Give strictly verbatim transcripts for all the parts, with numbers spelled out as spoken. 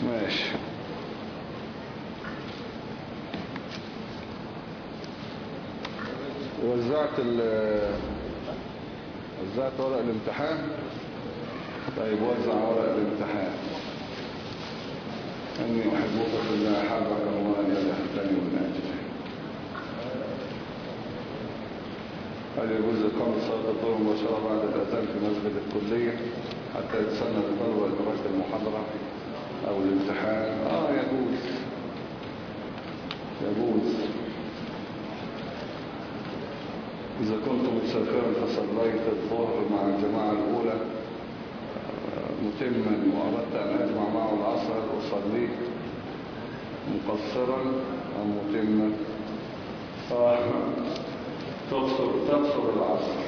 ماشي. وزعت ال وزعت ورق الامتحان. طيب وزع ورق الامتحان. اني احبك في الله حبك الله ان يدهمتني من اجله. هل يجوز اقامه صلاه الظهر مباشره بعد الاذان في مسجد الكليه حتى يتسنى الطلبه لدراسه المحاضره او الامتحان؟ اه يجوز يجوز إذا كنت مسافرا فصليت الظهر مع الجماعة الأولى متما وأردت أن أجمع معه العصر أصليه مقصرا أو متما؟ تقصر تقصر العصر.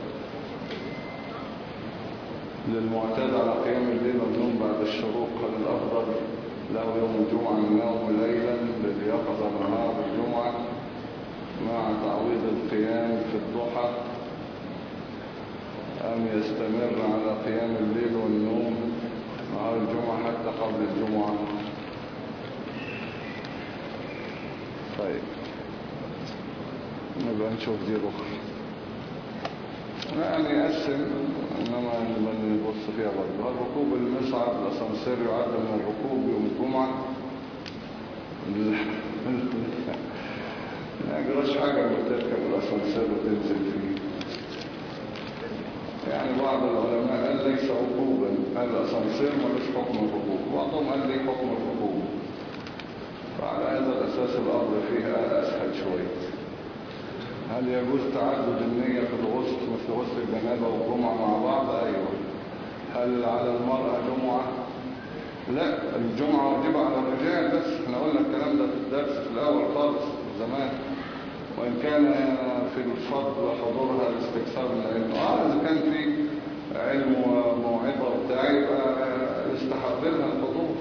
للمعتاد على قيام الليل والنوم بعد الشروق هل الأفضل له يوم الجمعة النوم ليلا لليقظة نهار الجمعة مع تعويض القيام في الضحى أم يستمر على قيام الليل والنوم نهار الجمعة حتى قبل الجمعة؟ طيب نبقى نشوف دي بكرة. يعني يقسم إنما نبص فيها برضه. هل ركوب المصعد الأسانسير يعد من الركوب يوم الجمعة؟ ما يجراش حاجة لما تركب الأسانسير وتنزل فيه. يعني بعض العلماء قال ليس ركوبا، قال الأسانسير ملوش حكم الركوب، بعضهم قال لي حكم الركوب. فعلى هذا الأساس الأمر فيها أسهل شوية. هل يجوز تعدد النية في الغسل مثل غسل الجنابة والجمعة مع بعض؟ أيوة. هل على المرأة جمعة؟ لا، الجمعة واجبة على الرجال بس. احنا قلنا الكلام ده في الدرس في الأول خالص زمان. وإن كان في الفضل حضورها الاستكثار من العلم. آه إذا كان في علم وموعظة وبتاع يبقى يستحق لها الحضور.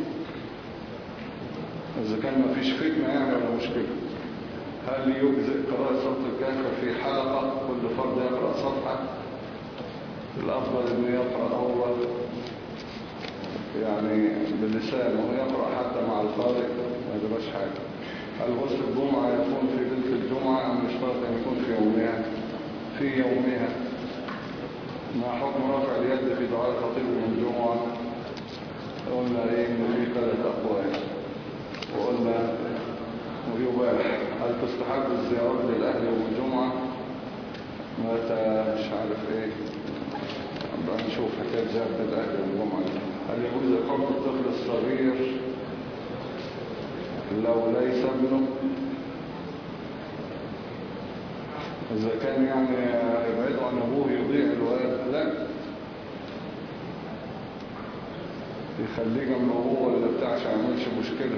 إذا كان ما فيش فتنة يعني ولا مشكلة. هل يجزئ قراءة سورة الكهف في حلقة كل فرد يقرأ صفحة؟ الأفضل إنه يقرأ هو يعني باللسان وهو يقرأ حتى مع القارئ ما يجراش حاجة. هل غسل الجمعة يكون في ليلة الجمعة أم يشترط أن يكون في يومها؟ في يومها. ما حكم رفع اليد في دعاء الخطيب من الجمعة؟ قلنا إيه إن في ثلاث أقوال. وقلنا ويباح. هل تستحب الزيارة للأهل يوم الجمعة؟ متى مش عارف إيه بقى نشوف حكاية زيارة الأهل يوم الجمعة. هل يجوز إقامة الطفل الصغير لو ليس ابنه؟ إذا كان يعني يبعد عن أبوه يضيع الولد لا، يخليه جنب أبوه ولا بتاع عشان ما يعملش مشكلة.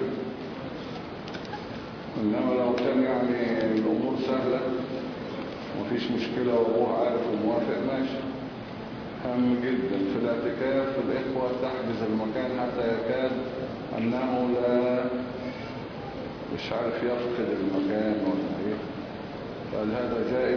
إنما لو كان يعني الأمور سهلة ومفيش مشكلة وأبوه عارف وموافق ماشي. هام جدا في الاعتكاف الإخوة تحجز المكان حتى يكاد أنه لا مش عارف يفقد المكان ولا ايه. فهل هذا جائز؟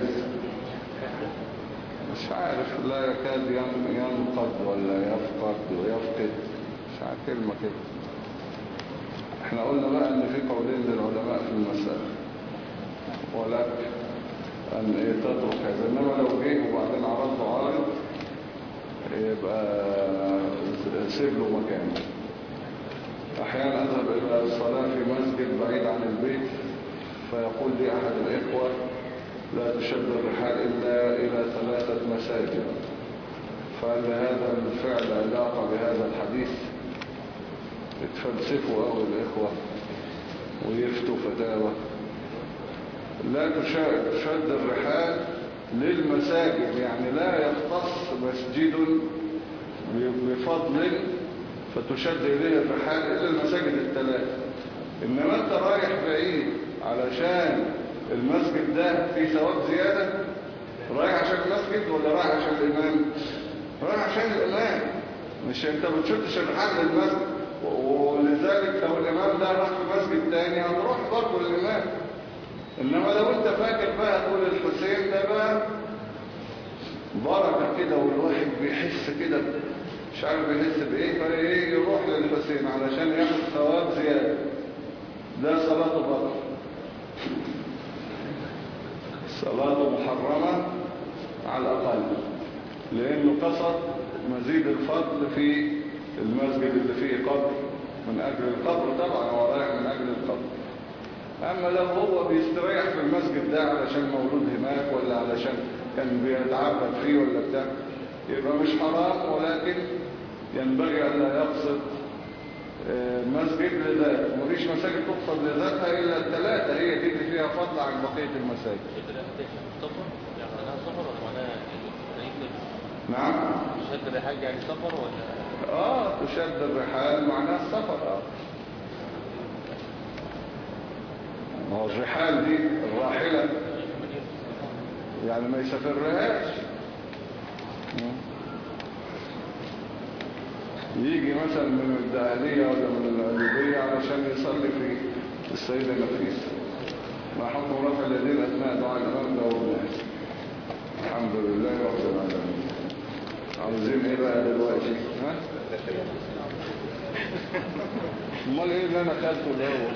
مش عارف. لا يكاد ينقض ولا يفقد ويفقد مش عارف كلمة كده. احنا قلنا بقى ان في قولين للعلماء في المسألة ولك ان ايه تترك هذا. انما لو جه وبعدين عرضه عارض يبقى سيب له مكانه. أحيانا أذهب إلى الصلاة في مسجد بعيد عن البيت فيقول لي أحد الإخوة لا تشد الرحال إلا إلى ثلاثة مساجد. فهل هذا الفعل علاقة بهذا الحديث؟ اتفلسفوا أول الإخوة ويفتوا فتاوى. لا تشد الرحال للمساجد يعني لا يختص مسجد بفضل فتشد إليه الرحال إلا المساجد الثلاثة. إنما أنت رايح بعيد علشان المسجد ده فيه ثواب زيادة، رايح عشان المسجد ولا رايح عشان الإمام؟ رايح عشان الإمام. مش أنت بتشدش الرحال للمسجد. ولذلك لو الإمام ده راح في مسجد تاني هتروح برضه للإمام. إنما لو أنت فاكر بقى تقول الحسين ده بقى بركة كده والواحد بيحس كده مش عارف بيحس بايه فايه يروح للحسين علشان ياخد ثواب صلاته باطلة، صلاته محرمة على الأقل، لأنه قصد مزيد الفضل في المسجد اللي فيه قبر من أجل القبر، طبعا هو رايح من أجل القبر. أما لو هو بيستريح في المسجد ده علشان مولود هناك ولا علشان كان بيتعبد فيه ولا بتاع، يبقى مش حرام، ولكن ينبغي أن لا يقصد مسجد لذات. مفيش مساجد تقصد لذاتها إلا الثلاثة، هي دي اللي فيها فضل عن بقية المساجد. نعم، تشد الرحال يعني سفر ولا؟ اه تشد الرحال معناها السفر. اه ما هو الرحال دي الراحلة يعني ما يسافرهاش، يجي مثلا من الدهلية ولا من القليوبية علشان يصلي في السيدة نفيسة. ما حكم رفع اليدين أثناء دعاء الإمام ده والناس؟ الحمد لله رب العالمين. عاوزين ايه بقى دلوقتي؟ ها؟ امال ايه اللي انا خدته الاول؟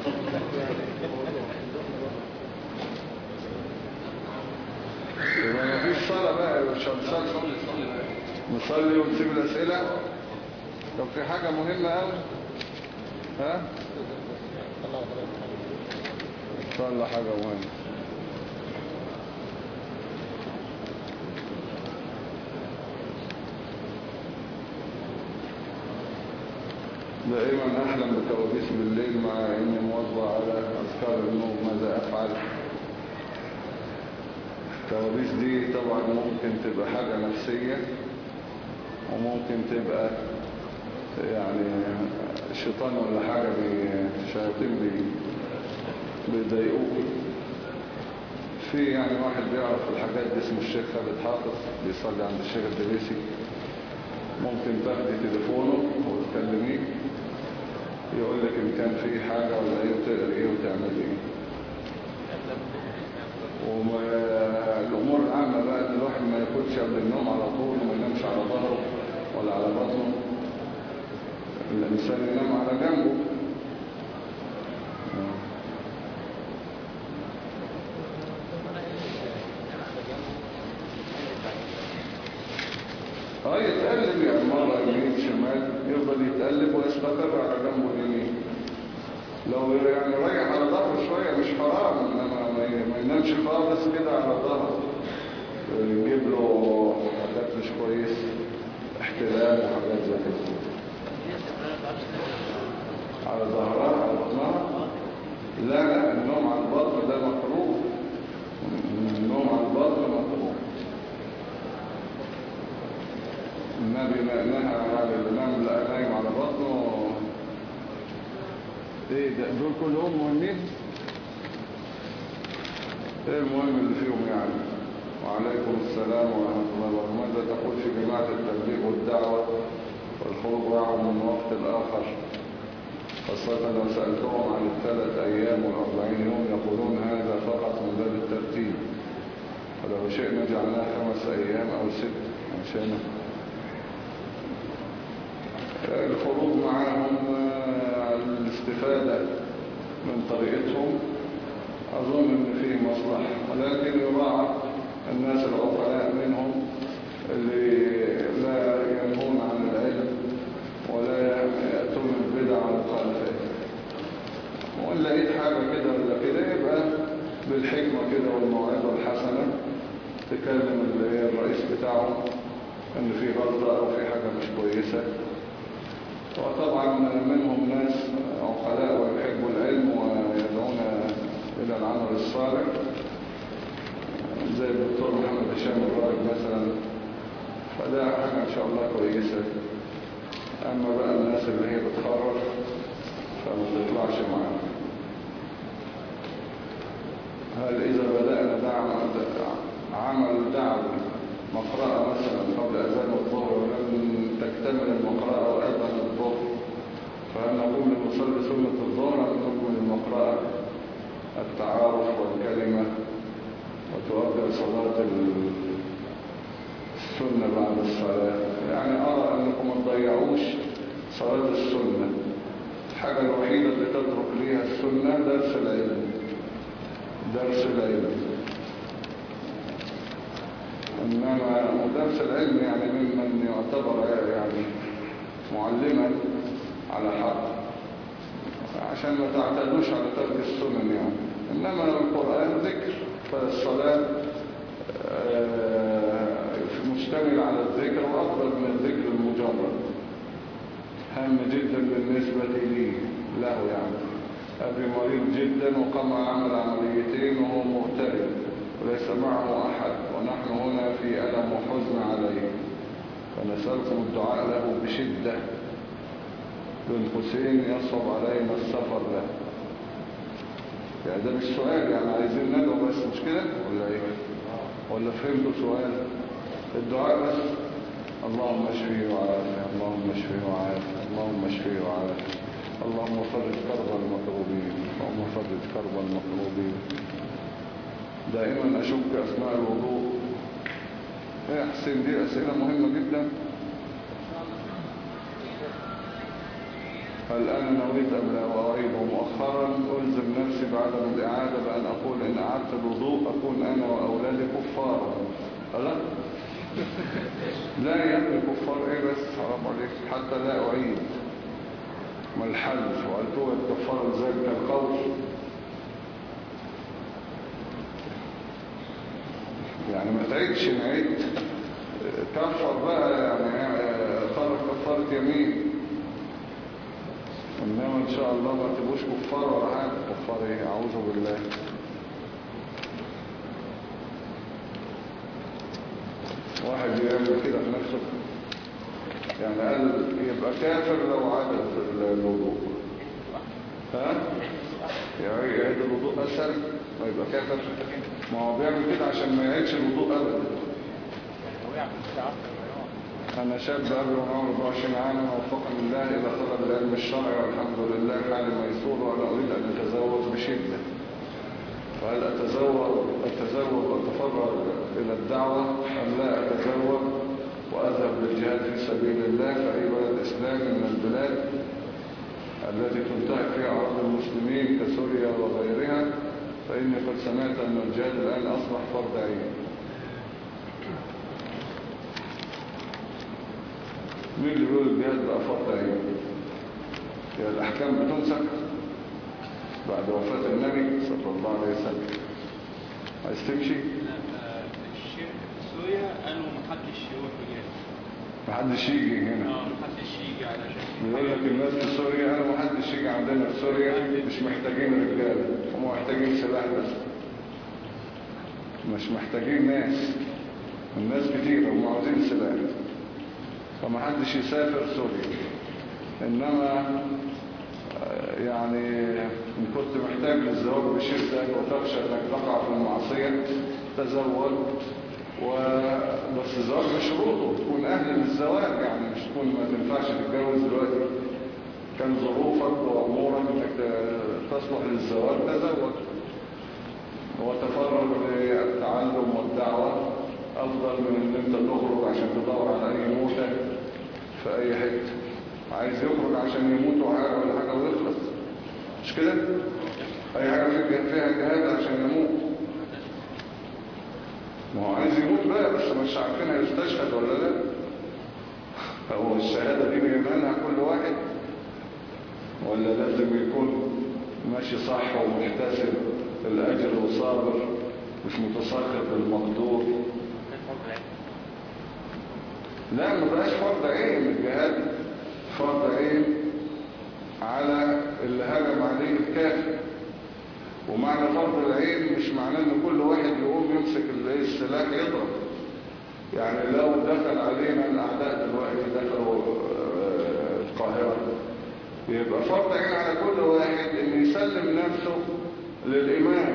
يبقى مفيش صلاة بقى، مش هنصلي نصلي ونسيب الأسئلة. طب في حاجة مهمة قوي، ها؟ صلى حاجة مهمة. دائما أحلم بكوابيس بالليل مع إني موضع على أذكار النوم، ماذا أفعل؟ الكوابيس دي طبعا ممكن تبقى حاجة نفسية، وممكن تبقى يعني الشيطان ولا حاجة شياطين بيضايقوك. في يعني واحد بيعرف الحاجات دي اسمه الشيخ خالد حافظ، بيصلي عند الشيخ الدبيسي، ممكن تاخدي تليفونه وتكلميه يقول لك ان كان في حاجة ولا ايه وتقري ايه وتعمل ايه. والامور العامة بقى ان الواحد ما ياكلش قبل النوم على طول، وما ينامش على ظهره ولا على بطنه، الانسان ينام على جنبه. اه يتقلب يعني مرة يمين شمال، يفضل يتقلب ويستقر على جنبه اليمين. لو يعني ريح على ظهره شوية مش حرام، انما ما ينامش خالص كده على ظهره، يجيب له حاجات مش كويس، احتلام وحاجات زي كده. على ظهرها على بطنها؟ لا لا، النوم على البطن ده مكروه، النوم على البطن مكروه. النبي نهى عن النوم لا نايم على بطنه. ايه ده دول كلهم مهمين؟ ايه المهم اللي فيهم يعني؟ وعليكم السلام ورحمة الله وبركاته. ماذا تقول في جماعة التبليغ والدعوة والخروج معهم من وقت الآخر، خاصة لو سألتهم عن الثلاث أيام والأربعين يوم يقولون هذا فقط من باب الترتيب، ولو شئنا جعلناه خمس أيام أو ست عشان الخروج معهم الاستفادة من طريقتهم. أظن أن فيه مصلحة، ولكن يراعى الناس العقلاء منهم اللي لا ينهون عن العلم ولا يأتون البدع والمخالفات. وإن لقيت حاجة كده ولا كده يبقى بالحكمة كده والموعظة الحسنة تكلم الرئيس بتاعهم إن في غلطة أو في حاجة مش كويسة. وطبعا منهم ناس عقلاء ويحبوا العلم ويدعون إلى العمل الصالح، زي الدكتور محمد هشام الراجل مثلا، فده حاجة إن شاء الله كويسة. أما بقى الناس اللي هي بتخرج فما تطلعش معانا. هل إذا بدأنا دعم عمل دعم مقرأة مثلا قبل أذان الظهر ولم تكتمل المقرأة وأذن الظهر، فهل نقول لنصلي سنة الظهر أم نكمل المقرأة التعارف والكلمة وتؤدى صلاة السنة بعد الصلاة؟ يعني أرى أنكم ما تضيعوش صلاة السنة الحاجة الوحيدة اللي تترك ليها السنة درس العلم، درس العلم. إنما درس العلم يعني ممن يعتبر يعني معلما على حق، عشان ما تعتدوش على ترك السنن يعني. إنما القرآن ذكر، فالصلاة مشتمل على الذكر وأفضل من الذكر المجرد، هام جدا بالنسبة لي له يعني. أبي مريض جدا وقام عمل عمليتين وهو مغترب وليس معه أحد، ونحن هنا في ألم وحزن عليه، فنسألكم الدعاء له بشدة. بن حسين يصعب علينا السفر له. يعني ده مش سؤال، يعني عايزين ندعو بس، مش كده ولا ايه؟ ولا فهمتوا سؤال؟ الدعاء بس. اللهم اشفيه وعافيه، اللهم اشفيه وعافيه، اللهم اشفيه وعافيه، اللهم فرج كرب المكروبين، اللهم فرج كرب المكروبين. دائما اشك اثناء الوضوء. يا حسين دي اسئله مهمه جدا. هل أنا نويت أبلغ وأعيد مؤخرا ألزم نفسي بعدم الإعادة بأن أقول إن أعدت الوضوء أكون أنا وأولادي كفارا؟ ألا؟ لا يا ابني كفار إيه بس، حرام عليك، حتى لا أعيد. ما الحلف وهل توجد كفارة ذلك القول؟ يعني ما تعيدش، نعيد كفر بقى يعني، فرق كفارة يمين. إنما إن شاء الله ما تبقوش كفار ولا حاجة. كفار إيه؟ أعوذ بالله. واحد يعمل كده في نفسه يعني، قال يبقى كافر لو عاد الوضوء. ها؟ يعني يعيد الوضوء أسهل ما يبقى كافر. ما هو بيعمل كده عشان ما يعيدش الوضوء أبدا. أنا شاب أبي وعمر أربعة وعشرين عاما، وفقني الله إلى طلب العلم الشرعي والحمد لله حالي ميسور، وأنا أريد أن أتزوج بشدة. فهل أتزوج أتزوج وأتفرغ إلى الدعوة أم لا أتزوج وأذهب للجهاد في سبيل الله في أي بلد إسلامي من البلاد التي تنتهك فيها أراضي المسلمين كسوريا وغيرها؟ فإني قد سمعت أن الجهاد الآن أصبح فرض عين. مين اللي بيقول الجهاد بقى فرض عين؟ هي الأحكام بتنسك بعد وفاة النبي صلى الله عليه وسلم. عايز تمشي؟ الشرك في سوريا قالوا محدش يروح بجهاد، محدش يجي هنا. اه محدش يجي علشان بيقول لك الناس في سوريا قالوا محدش يجي عندنا في سوريا، مش محتاجين رجاله، هم محتاجين سلاح بس، مش محتاجين ناس. الناس كتير هم عاوزين سلاح، فمحدش يسافر سوريا. انما يعني ان كنت محتاج للزواج بشدة وتخشى انك تقع في المعصية تزوج، وبس الزواج بشروطه، تكون اهل للزواج يعني، مش تكون ما تنفعش تتجوز دلوقتي، كان ظروفك وامورك انك تصلح للزواج تزوج، وتفرغ للتعلم والدعوة افضل من ان انت تخرج عشان تدور على اي موتة في اي حته. عايز يخرج عشان يموت وحاجه ولا حاجه ويخلص، مش كده؟ اي حاجه فيها جهاد عشان يموت. ما هو عايز يموت بقى، بس مش عارفين هيستشهد ولا لا. هو الشهاده دي بيمانها كل واحد، ولا لازم يكون ماشي صح ومحتسب الاجر وصابر مش متسخط بالمقدور؟ لا ما بقاش فرض عين. الجهاد فرض عين على اللي هجم عليه الكافر. ومعنى فرض العين مش معناه ان كل واحد يقوم يمسك السلاح يضرب. يعني لو دخل علينا الاعداء دلوقتي، دخلوا القاهرة، يبقى فرض عين على كل واحد ان يسلم نفسه للامام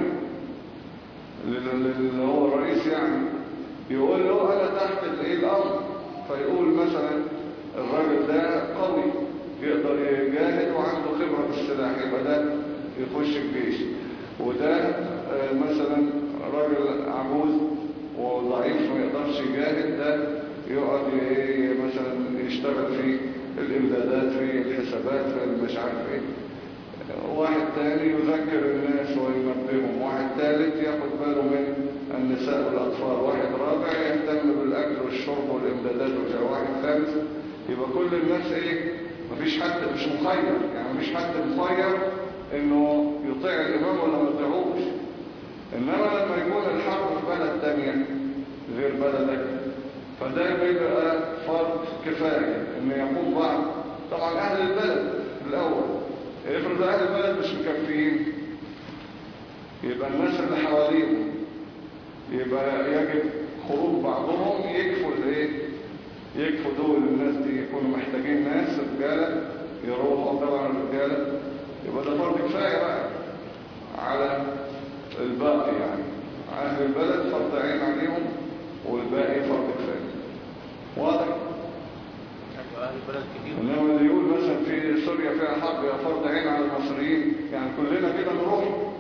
اللي هو الرئيس يعني، يقول له انا تحت الايه الامر. فيقول مثلا الراجل ده قوي يقدر يجاهد وعنده خبرة بالسلاح، يبقى ده يخش الجيش. وده مثلا راجل عجوز وضعيف ما يقدرش يجاهد، ده يقعد مثلا يشتغل في الامدادات، في الحسابات، في مش عارف ايه. واحد تاني يذكر الناس وينبههم، واحد ثالث ياخد باله من النساء والأطفال، واحد رابع يهتم بالأكل والشرب والإمدادات والجو، واحد خامس. يبقى كل الناس ايه، مفيش حد مش مخير، يعني مفيش حد مخير انه يطيع الإمام ولا ما يطيعوش. إنما لما يكون الحرب في بلد تانية غير بلدك، فده بيبقى فرض كفاية ان يقوم بعض. طبعا أهل البلد الأول، افرض أهل البلد مش مكفيين، يبقى الناس اللي حواليهم يبقى يجب خروج بعضهم يكفوا الايه، يكفوا دول الناس دي يكونوا محتاجين ناس رجاله يروحوا. طبعا الرجاله يبقى ده فرض كفايه بقى على الباقي، يعني اهل البلد فرض عين عليهم والباقي فرض كفايه. واضح؟ اهل البلد كتير. انما اللي يقول مثلا في سوريا فيها حرب يا فرض عين على المصريين، يعني كلنا كده نروح،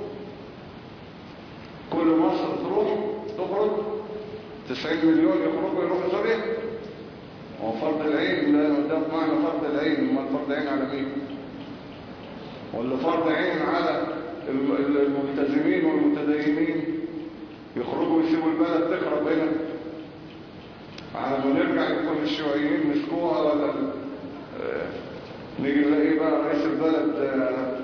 كل مصر تروح تخرج تسعين مليون يخرجوا يروحوا سوريا. هو فرض العين ده ده معنى فرض العين، ما فرض عين على مين؟ ولا فرض عين على الملتزمين والمتدينين يخرجوا يسيبوا البلد تخرب هنا، على ما نرجع يكون الشيوعيين مسكوها، ولا آه نيجي نلاقي بقى رئيس البلد آه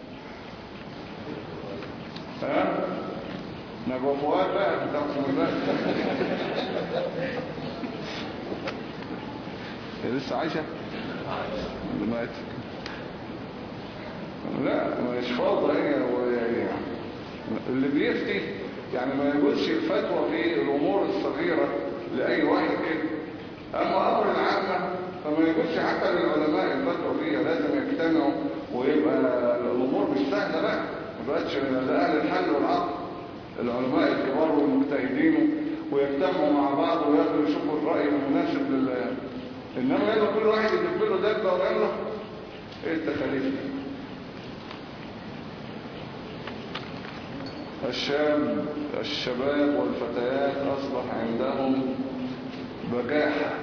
ها نبقى فؤاد بقى بتاعكم البلد. هي لسه عايشة؟ مات. لا مش فاضة هي، اللي بيفتي يعني ما يقولش الفتوى في الأمور الصغيرة لأي واحد كده. أما أمر العامة فما يقولش حتى للعلماء الفتوى فيها، لازم يجتمعوا ويبقى الأمور مش سهلة بقى، ما بقتش لأهل الحل والعقل العلماء الكبار والمجتهدين ويجتمعوا مع بعض وياخدوا يشوفوا الرأي المناسب لل. إنما يلا كل واحد يجيب له دبة ويلا إيه التخليف. الشاب الشباب والفتيات أصبح عندهم بجاحة،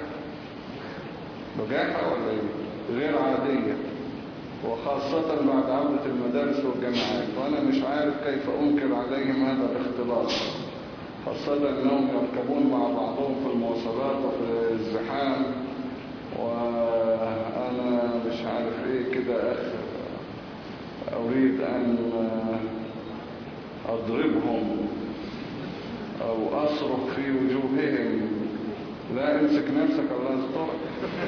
بجاحة ولا إيه؟ غير عادية، وخاصة بعد عودة المدارس والجامعات، وأنا مش عارف كيف أنكر عليهم هذا الاختلاط، خاصة أنهم يركبون مع بعضهم في المواصلات وفي الزحام، وأنا مش عارف إيه كده أخ أريد أن أضربهم أو أصرخ في وجوههم. لا امسك نفسك الله يسترك.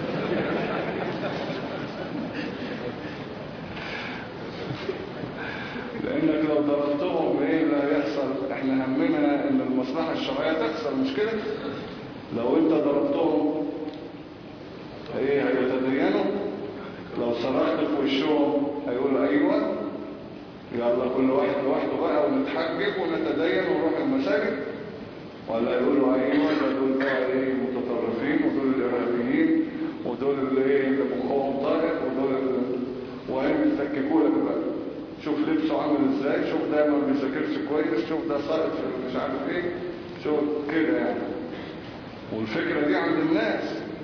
لأنك لو ضربتهم إيه لا يحصل. إحنا همنا إن المصلحة الشرعية تحصل، مش كده؟ لو أنت ضربتهم إيه هيتدينوا؟ لو صرخت في وشهم هيقولوا أيوة يلا كل واحد لوحده بقى ونتحجب ونتدين ونروح المساجد، ولا يقولوا ايوه ده دول بقى ايه متطرفين ودول الارهابيين ودول اللي ايه اللي مخهم طارق ودول وهم يتككوا لك بقى. شوف لبسه عامل ازاي، شوف ده ما بيذاكرش كويس، شوف ده ساقط في مش عارف ايه، شوف كده يعني. والفكره دي عند الناس،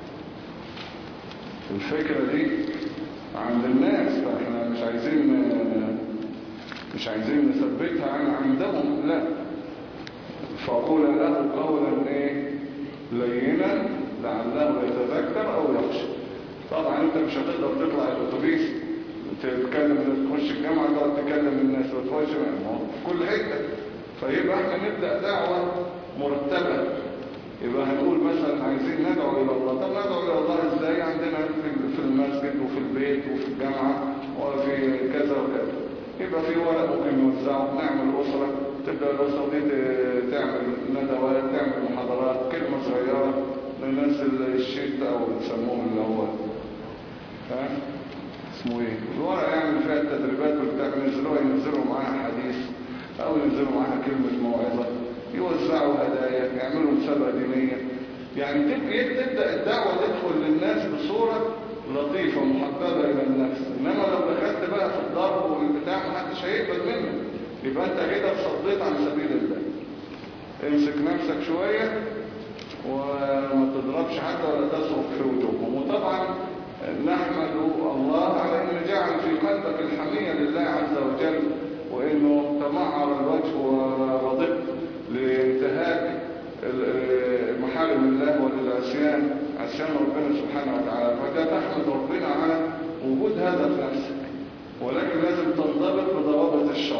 الفكره دي عند الناس، فاحنا مش عايزين مش عايزين نثبتها عن عندهم، لا. فقول له قولا ايه لينا لعله يتذكر او يخشى. طبعا انت مش هتقدر تطلع الاتوبيس تتكلم، تخش الجامعه تقعد تكلم الناس وتخش في كل حته. فيبقى احنا نبدا دعوه مرتبه، يبقى هنقول مثلا عايزين ندعو الى الله. طب ندعو الى الله ازاي؟ عندنا في المسجد وفي البيت وفي الجامعه وفي كذا وكذا. يبقى في ورق ممكن نوزعه، نعمل أسرة، تبدأ الأسرة دي تعمل ندوات، تعمل محاضرات، كلمة صغيرة للناس الشيت أو بنسموه اللي هو ها اسمه ايه الورق، يعمل فيها التدريبات والبتاع، ينزلوها ينزلوا معاها حديث أو ينزلوا معاها كلمة موعظة، يوزعوا هدايا، يعملوا مسابقة دينية. يعني تبدأ الدعوة تدخل للناس بصورة لطيفة محببة إلى النفس. إنما لو دخلت بقى في الضرب والبتاع محدش هيقبل منه، يبقى أنت كده صديت عن سبيل الله. امسك نفسك شوية وما تضربش حتى ولا تصرف في وجوههم. وطبعا نحمد الله على أن جعل في قلبك الحمية لله عز وجل، وأنه تمعر الوجه ورضبت لانتهاك محارم الله وللعصيان، عصيان ربنا سبحانه وتعالى، فده تحمد ربنا على وجود هذا في نفسك. ولكن لازم تنضبط بضوابط الشرع،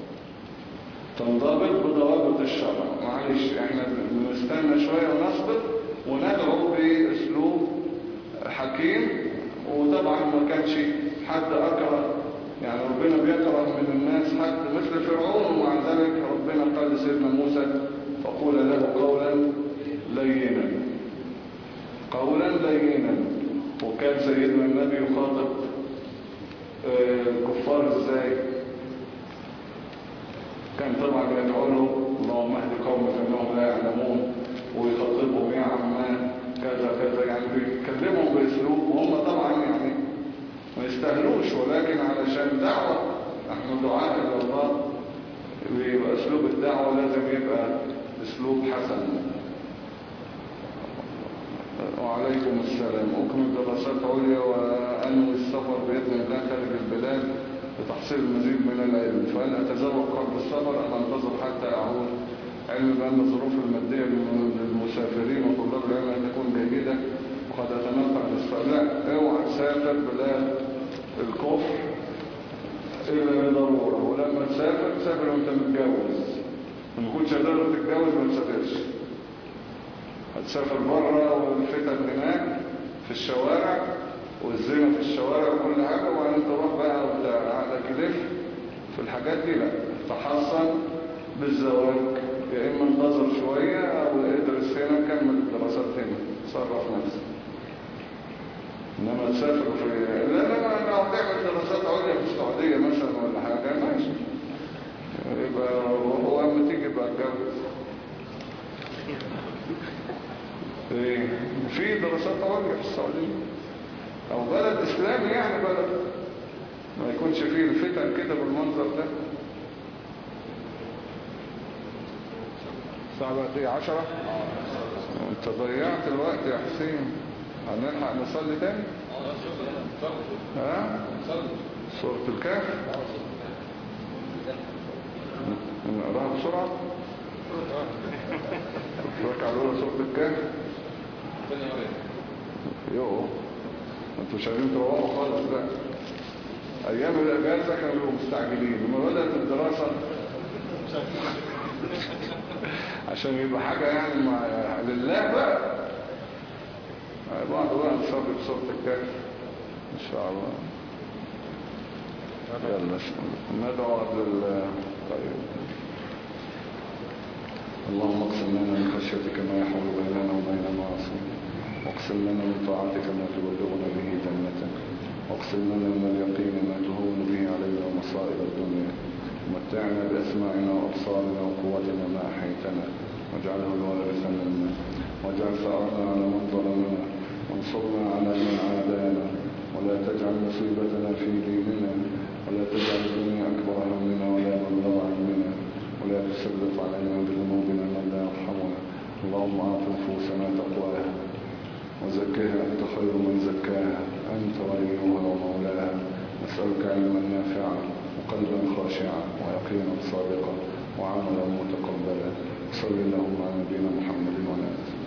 تنضبط بضوابط الشرع. معلش احنا نستنى شوية ونصبر وندعو باسلوب حكيم. وطبعا ما كانش حد اكره، يعني ربنا بيكره من الناس حد مثل فرعون، ومع ذلك ربنا قال لسيدنا موسى فقول له قولا لينا، قولا لينا. وكان سيدنا النبي يخاطب الكفار ازاي؟ كان طبعا يدعو له اللهم اهد قومك فانهم لا يعلمون، ويخاطبهم يا عمان كذا كذا، يعني بيتكلمهم باسلوب، وهم طبعا يعني ما يستاهلوش، ولكن علشان دعوة نحن دعاء الى الله بيبقى اسلوب الدعوة لازم يبقى اسلوب حسن. وعليكم السلام. أكمل دراسات عليا وأنوي السفر بإذن الله خارج البلاد لتحصيل المزيد من العلم، فهل أتزوج قبل السفر أم أنتظر حتى أعود؟ علم بأن الظروف المادية للمسافرين وطلاب العلم تكون جيدة وقد أتنقل للسفر. لا، اوعى تسافر بلاد الكفر إلا لضرورة، ولما تسافر تسافر وأنت متجوز، ما كنتش قادر تتجوز ما تسافرش. هتسافر بره والفتن هناك في الشوارع والزنا في الشوارع وكل حاجة، وبعدين تروح بقى وعقلك يلف في الحاجات دي. لا، تحصن بالزواج، يا إما انتظر شوية أو ادرس هنا كمل الدراسات هنا، صرف نفسك. إنما تسافر في لا لا لا لو تعمل دراسات عليا في السعودية مثلا ولا حاجة ماشي، يبقى وهو أما تيجي بقى اتجوز. في دراسات عليا في السعودية او بلد اسلامي، يعني بلد ما يكونش فيه الفتن كده بالمنظر ده. الساعة بقت ايه؟ عشرة؟ انت ضيعت الوقت يا حسين. هنلحق نصلي تاني؟ ها؟ سورة الكهف نقراها بسرعة. اتفرج على اولى سورة الكهف. يوه انتوا مش عايزين تروحوا خالص بقى. ايام الاجازه كانوا مستعجلين، لما بدات الدراسه عشان يبقى حاجه يعني مع لله بقى بعض بقى نصلي بصوره الكهف ان شاء الله. يلا ندعو لل طيب. اللهم اقسم لنا من خشيتك ما يحول بيننا وبين معاصيك، واقسم لنا من طاعتك ما تبلغنا به جنتك، واقسم لنا من اليقين ما تهون به علينا مصائب الدنيا، ومتعنا بأسماعنا وأبصارنا وقوتنا ما أحيتنا، واجعله الوارث منا، واجعل ثأرنا على من ظلمنا، وانصرنا على من عادانا، ولا تجعل مصيبتنا في ديننا، ولا تجعل الدنيا أكبر همنا ولا مبلغ علمنا، ولا تسلط علينا بذنوبنا من لا يرحمنا. اللهم أعط نفوسنا تقواها وزكها أنت خير من زكاها، أنت وليها ومولاها. نسألك علما نافعا وقلبا خاشعا ويقينا صادقا وعملا متقبلا. صل اللهم على نبينا محمد وعلى آله.